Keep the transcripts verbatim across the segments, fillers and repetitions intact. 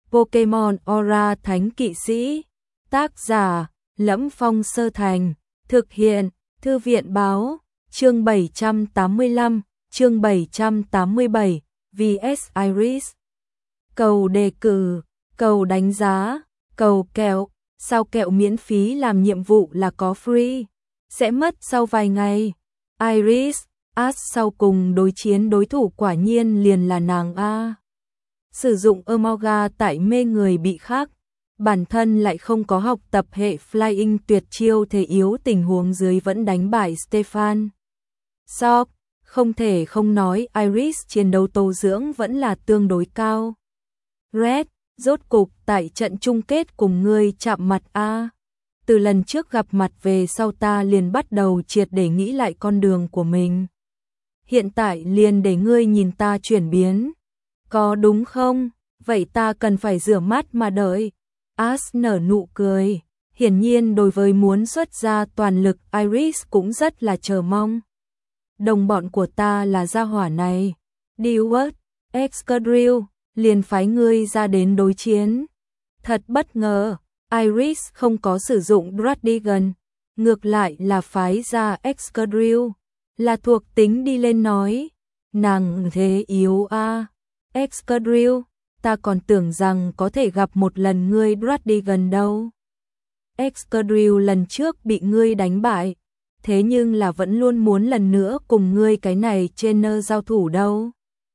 Pokemon Aura Thánh Kỵ Sĩ. Tác giả: Lẫm Phong Sơ Thành. Thực hiện: Thư viện Báo. Chương bảy trăm tám mươi lăm, chương bảy trăm tám mươi bảy, vê ét Iris. Cầu đề cử, cầu đánh giá, cầu kẹo. Sao kẹo miễn phí làm nhiệm vụ là có free? Sẽ mất sau vài ngày. Iris, Ash sau cùng đối chiến đối thủ quả nhiên liền là nàng A. Sử dụng Emolga tại mê người bị khác. Bản thân lại không có học tập hệ Flying tuyệt chiêu thế yếu tình huống dưới vẫn đánh bại Stefan. Shock, không thể không nói Iris chiến đấu tố dưỡng vẫn là tương đối cao. Red, rốt cục tại trận chung kết cùng ngươi chạm mặt A. Từ lần trước gặp mặt về sau ta liền bắt đầu triệt để nghĩ lại con đường của mình. Hiện tại liền để ngươi nhìn ta chuyển biến. Có đúng không? Vậy ta cần phải rửa mắt mà đợi. Ash nở nụ cười. Hiển nhiên đối với muốn xuất ra toàn lực Iris cũng rất là chờ mong. Đồng bọn của ta là gia hỏa này. Deward, Excadrill, liền phái ngươi ra đến đối chiến. Thật bất ngờ, Iris không có sử dụng Dradigan, ngược lại là phái ra Excadrill, là thuộc tính đi lên nói. Nàng thế yếu a. Excadrill, ta còn tưởng rằng có thể gặp một lần ngươi Dradigan đâu. Excadrill lần trước bị ngươi đánh bại, thế nhưng là vẫn luôn muốn lần nữa cùng ngươi cái này trainer giao thủ đâu.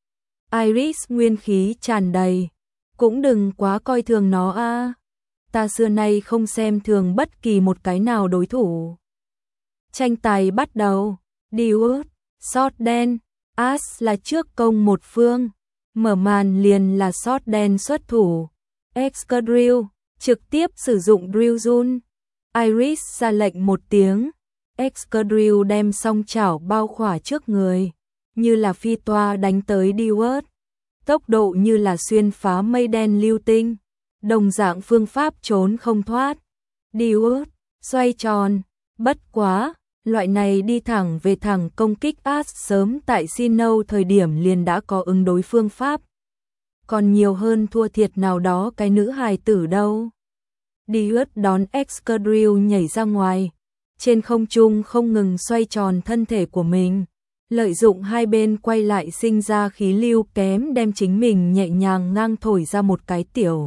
Iris nguyên khí tràn đầy, cũng đừng quá coi thường nó a. Ta xưa nay không xem thường bất kỳ một cái nào đối thủ. Tranh tài bắt đầu. Deward, Sốt đen, Ash là trước công một phương, mở màn liền là Sốt đen xuất thủ. Excadrill trực tiếp sử dụng Drill Zone. Iris ra lệnh một tiếng, Excadrill đem song chảo bao khỏa trước người, như là phi toa đánh tới Deward. Tốc độ như là xuyên phá mây đen lưu tinh, đồng dạng phương pháp trốn không thoát. Deward xoay tròn, bất quá, loại này đi thẳng về thẳng công kích Ash sớm tại Sinnoh thời điểm liền đã có ứng đối phương pháp. Còn nhiều hơn thua thiệt nào đó cái nữ hài tử đâu. Deward đón Excadrill nhảy ra ngoài, trên không trung không ngừng xoay tròn thân thể của mình, lợi dụng hai bên quay lại sinh ra khí lưu kém đem chính mình nhẹ nhàng ngang thổi ra một cái tiểu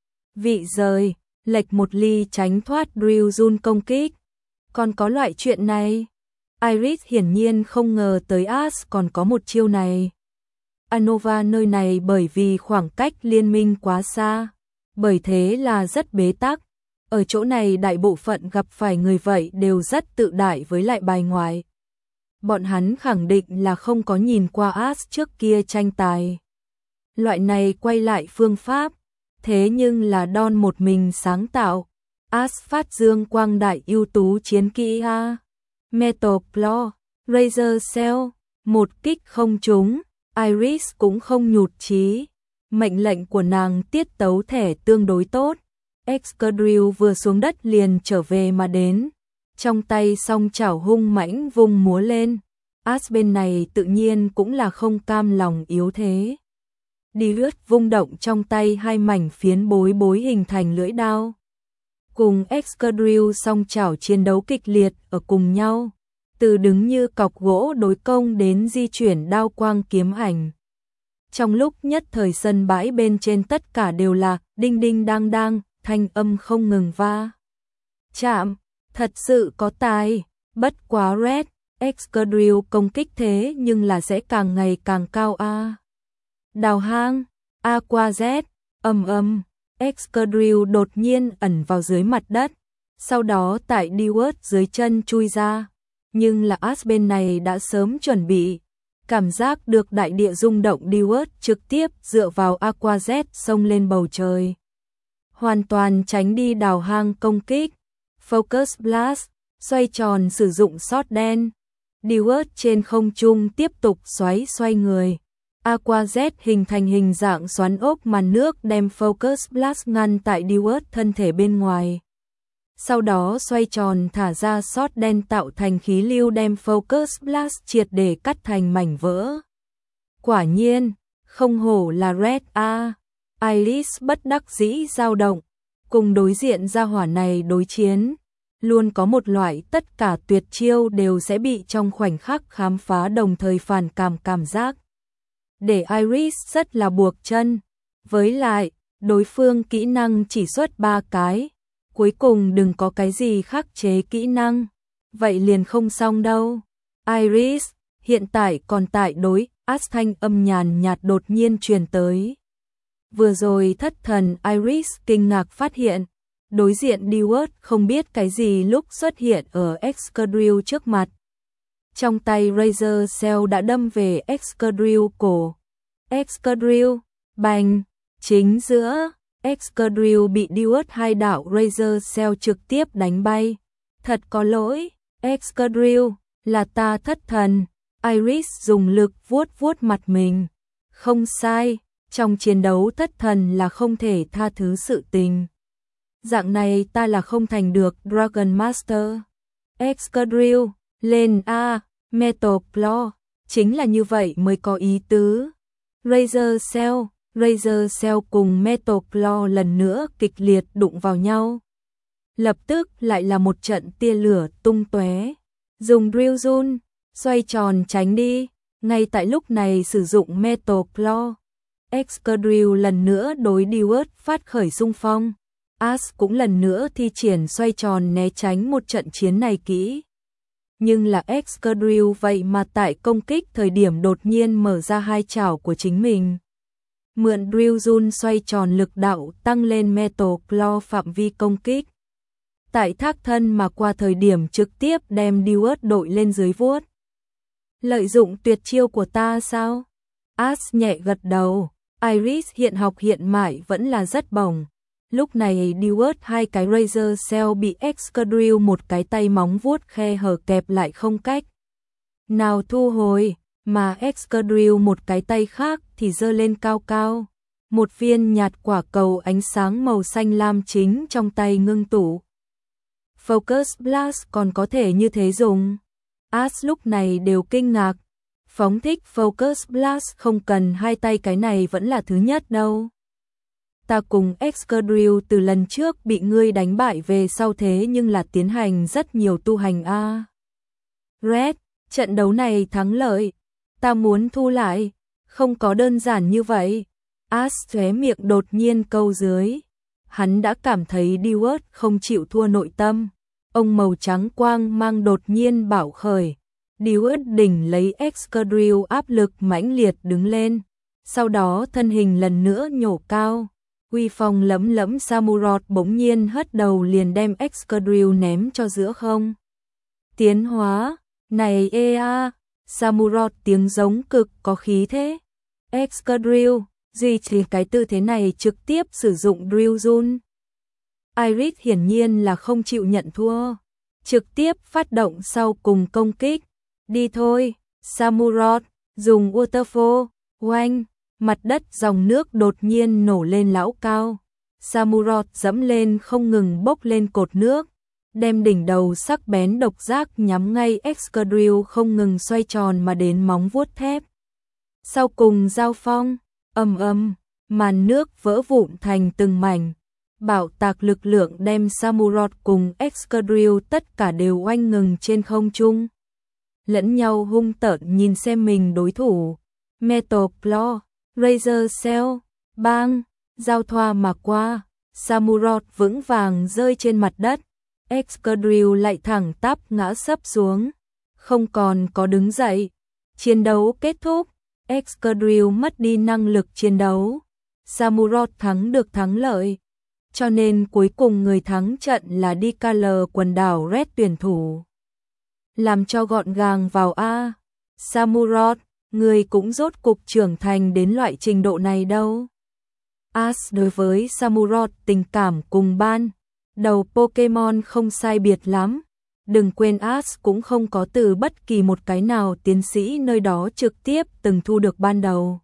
vị rời, lệch một ly tránh thoát Drill Zone công kích. Còn có loại chuyện này? Iris hiển nhiên không ngờ tới Ash còn có một chiêu này. Unova nơi này bởi vì khoảng cách liên minh quá xa, bởi thế là rất bế tắc. Ở chỗ này đại bộ phận gặp phải người vậy đều rất tự đại với lại bài ngoại. Bọn hắn khẳng định là không có nhìn qua Ash trước kia tranh tài. Loại này quay lại phương pháp, thế nhưng là Don một mình sáng tạo. Ash phát dương quang đại ưu tú chiến kỹ A. Metal Claw, Razor Cell, một kích không trúng, Iris cũng không nhụt chí. Mệnh lệnh của nàng tiết tấu thẻ tương đối tốt. Excadrill vừa xuống đất liền trở về mà đến, trong tay song chảo hung mãnh vung múa lên. Ash bên này tự nhiên cũng là không cam lòng yếu thế. Deward vung động trong tay hai mảnh phiến bối bối hình thành lưỡi đao. Cùng Excadrill song chảo chiến đấu kịch liệt ở cùng nhau, từ đứng như cọc gỗ đối công đến di chuyển đao quang kiếm ảnh. Trong lúc nhất thời sân bãi bên trên tất cả đều là đinh đinh đang đang, thanh âm không ngừng va chạm, thật sự có tài. Bất quá Red, Excadrill công kích thế nhưng là sẽ càng ngày càng cao a. Đào hang, Aqua Z, ầm ầm, Excadrill đột nhiên ẩn vào dưới mặt đất, sau đó tại Deward dưới chân chui ra, nhưng là Ash bên này đã sớm chuẩn bị, cảm giác được đại địa rung động. Deward trực tiếp dựa vào Aqua Z xông lên bầu trời, hoàn toàn tránh đi đào hang công kích. Focus Blast, xoay tròn sử dụng Sốt đen. Deward trên không trung tiếp tục xoáy xoay người. Aqua Z hình thành hình dạng xoắn ốc màn nước đem Focus Blast ngăn tại Deward thân thể bên ngoài. Sau đó xoay tròn thả ra Sốt đen tạo thành khí lưu đem Focus Blast triệt để cắt thành mảnh vỡ. Quả nhiên, không hổ là Red A. Iris bất đắc dĩ dao động, cùng đối diện gia hỏa này đối chiến, luôn có một loại tất cả tuyệt chiêu đều sẽ bị trong khoảnh khắc khám phá đồng thời phản cảm cảm giác. Để Iris rất là buộc chân, với lại, đối phương kỹ năng chỉ xuất ba cái, cuối cùng đừng có cái gì khắc chế kỹ năng, vậy liền không xong đâu. Iris, hiện tại còn tại đối, As thanh âm nhàn nhạt đột nhiên truyền tới. Vừa rồi thất thần Iris kinh ngạc phát hiện, đối diện Deward không biết cái gì lúc xuất hiện ở Excadrill trước mặt. Trong tay Razor Cell đã đâm về Excadrill cổ. Excadrill, bành, chính giữa, Excadrill bị Deward hai đạo Razor Cell trực tiếp đánh bay. Thật có lỗi, Excadrill, là ta thất thần. Iris dùng lực vuốt vuốt mặt mình. Không sai, trong chiến đấu thất thần là không thể tha thứ sự tình. Dạng này ta là không thành được Dragon Master. Excadrill, lên A, Metal Claw, chính là như vậy mới có ý tứ. Razor Cell, Razor Cell cùng Metal Claw lần nữa kịch liệt đụng vào nhau. Lập tức lại là một trận tia lửa tung tóe. Dùng Drill Zone, xoay tròn tránh đi, ngay tại lúc này sử dụng Metal Claw. Excadrill lần nữa đối Deward phát khởi xung phong. As cũng lần nữa thi triển xoay tròn né tránh một trận chiến này kỹ. Nhưng là Excadrill vậy mà tại công kích thời điểm đột nhiên mở ra hai chảo của chính mình. Mượn Drill Zone xoay tròn lực đạo tăng lên Metal Claw phạm vi công kích. Tại thác thân mà qua thời điểm trực tiếp đem Deward đội lên dưới vuốt. Lợi dụng tuyệt chiêu của ta sao? As nhẹ gật đầu. Iris hiện học hiện mãi vẫn là rất bổng. Lúc này Deward hai cái Razor Cell bị Excadrill một cái tay móng vuốt khe hở kẹp lại không cách nào thu hồi, mà Excadrill một cái tay khác thì giơ lên cao cao. Một viên nhạt quả cầu ánh sáng màu xanh lam chính trong tay ngưng tụ. Focus Blast còn có thể như thế dùng. As lúc này đều kinh ngạc. Phóng thích Focus Blast không cần hai tay, cái này vẫn là thứ nhất đâu. Ta cùng Excadrill từ lần trước bị ngươi đánh bại về sau thế nhưng là tiến hành rất nhiều tu hành a. À. Red, trận đấu này thắng lợi, ta muốn thu lại, không có đơn giản như vậy. As khóe miệng đột nhiên câu dưới. Hắn đã cảm thấy Deward không chịu thua nội tâm. Ông màu trắng quang mang đột nhiên bảo khởi. Deward đỉnh lấy Excadrill áp lực mãnh liệt đứng lên. Sau đó thân hình lần nữa nhổ cao. Uy phong lẫm lẫm Samurott bỗng nhiên hất đầu liền đem Excadrill ném cho giữa không. Tiến hóa, này ê a, Samurott tiếng giống cực có khí thế. Excadrill, duy trì cái tư thế này trực tiếp sử dụng Drill Zone. Iris hiển nhiên là không chịu nhận thua, trực tiếp phát động sau cùng công kích. Đi thôi, Samurott, dùng Waterfall, oanh, mặt đất dòng nước đột nhiên nổ lên lão cao. Samurott dẫm lên không ngừng bốc lên cột nước, đem đỉnh đầu sắc bén độc giác nhắm ngay Excadrill không ngừng xoay tròn mà đến móng vuốt thép. Sau cùng giao phong, ầm ầm, màn nước vỡ vụn thành từng mảnh. Bạo tạc lực lượng đem Samurott cùng Excadrill tất cả đều oanh ngừng trên không trung. Lẫn nhau hung tợn nhìn xem mình đối thủ. Metal Claw, Razor Cell, bang, giao thoa mà qua. Samurott vững vàng rơi trên mặt đất. Excadrill lại thẳng tắp ngã sấp xuống. Không còn có đứng dậy. Chiến đấu kết thúc. Excadrill mất đi năng lực chiến đấu. Samurott thắng được thắng lợi. Cho nên cuối cùng người thắng trận là đê ca lờ quần đảo Red tuyển thủ. Làm cho gọn gàng vào A. Samurott, người cũng rốt cục trưởng thành đến loại trình độ này đâu. As đối với Samurott tình cảm cùng ban đầu Pokemon không sai biệt lắm. Đừng quên As cũng không có từ bất kỳ một cái nào tiến sĩ nơi đó trực tiếp từng thu được ban đầu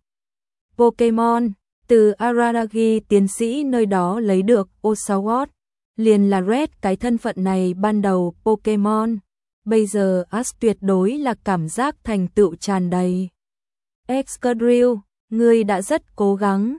Pokemon. Từ Aradagi tiến sĩ nơi đó lấy được Oshawott, liền là Red cái thân phận này ban đầu Pokemon. Bây giờ As tuyệt đối là cảm giác thành tựu tràn đầy. Excadrill, ngươi đã rất cố gắng.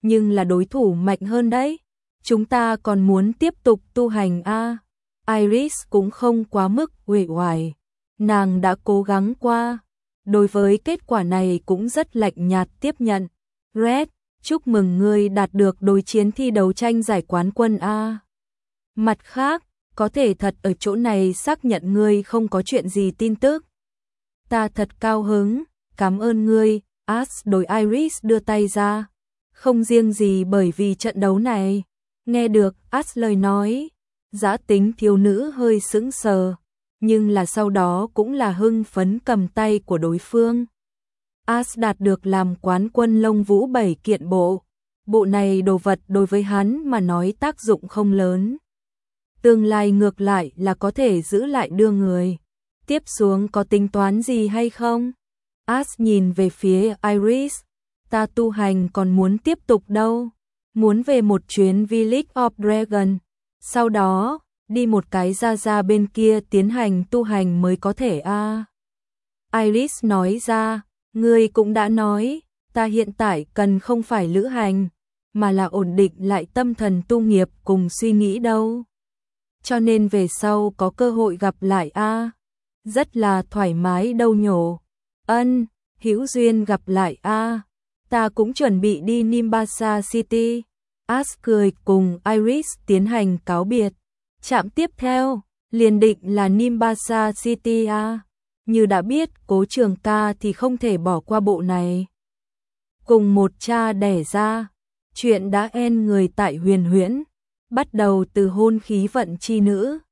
nhưng là đối thủ mạnh hơn đấy. Chúng ta còn muốn tiếp tục tu hành a. À? Iris cũng không quá mức uể oải, nàng đã cố gắng qua, đối với kết quả này cũng rất lạnh nhạt tiếp nhận. Red, chúc mừng ngươi đạt được đối chiến thi đấu tranh giải quán quân a. À? Mặt khác, có thể thật ở chỗ này xác nhận ngươi không có chuyện gì tin tức. Ta thật cao hứng, cảm ơn ngươi. Ash đối Iris đưa tay ra. Không riêng gì bởi vì trận đấu này. Nghe được Ash lời nói, dã tính thiếu nữ hơi sững sờ, nhưng là sau đó cũng là hưng phấn cầm tay của đối phương. Ash đạt được làm quán quân lông vũ bảy kiện bộ. Bộ này đồ vật đối với hắn mà nói tác dụng không lớn. Tương lai ngược lại là có thể giữ lại đưa người. Tiếp xuống có tính toán gì hay không? Ash nhìn về phía Iris. Ta tu hành còn muốn tiếp tục đâu. Muốn về một chuyến Village of Dragon. Sau đó, đi một cái ra ra bên kia tiến hành tu hành mới có thể a. À. Iris nói ra, ngươi cũng đã nói, ta hiện tại cần không phải lữ hành, mà là ổn định lại tâm thần tu nghiệp cùng suy nghĩ đâu. Cho nên về sau có cơ hội gặp lại a. À. Rất là thoải mái đâu nhổ. Ân, hữu duyên gặp lại a. À. Ta cũng chuẩn bị đi Nimbasa City. Ash cười cùng Iris tiến hành cáo biệt. Trạm tiếp theo, liền định là Nimbasa City a. À. Như đã biết Cố Trường Ca thì không thể bỏ qua bộ này. Cùng một cha đẻ ra, chuyện đã en người tại Huyền Huyễn, bắt đầu từ hôn khí vận chi nữ.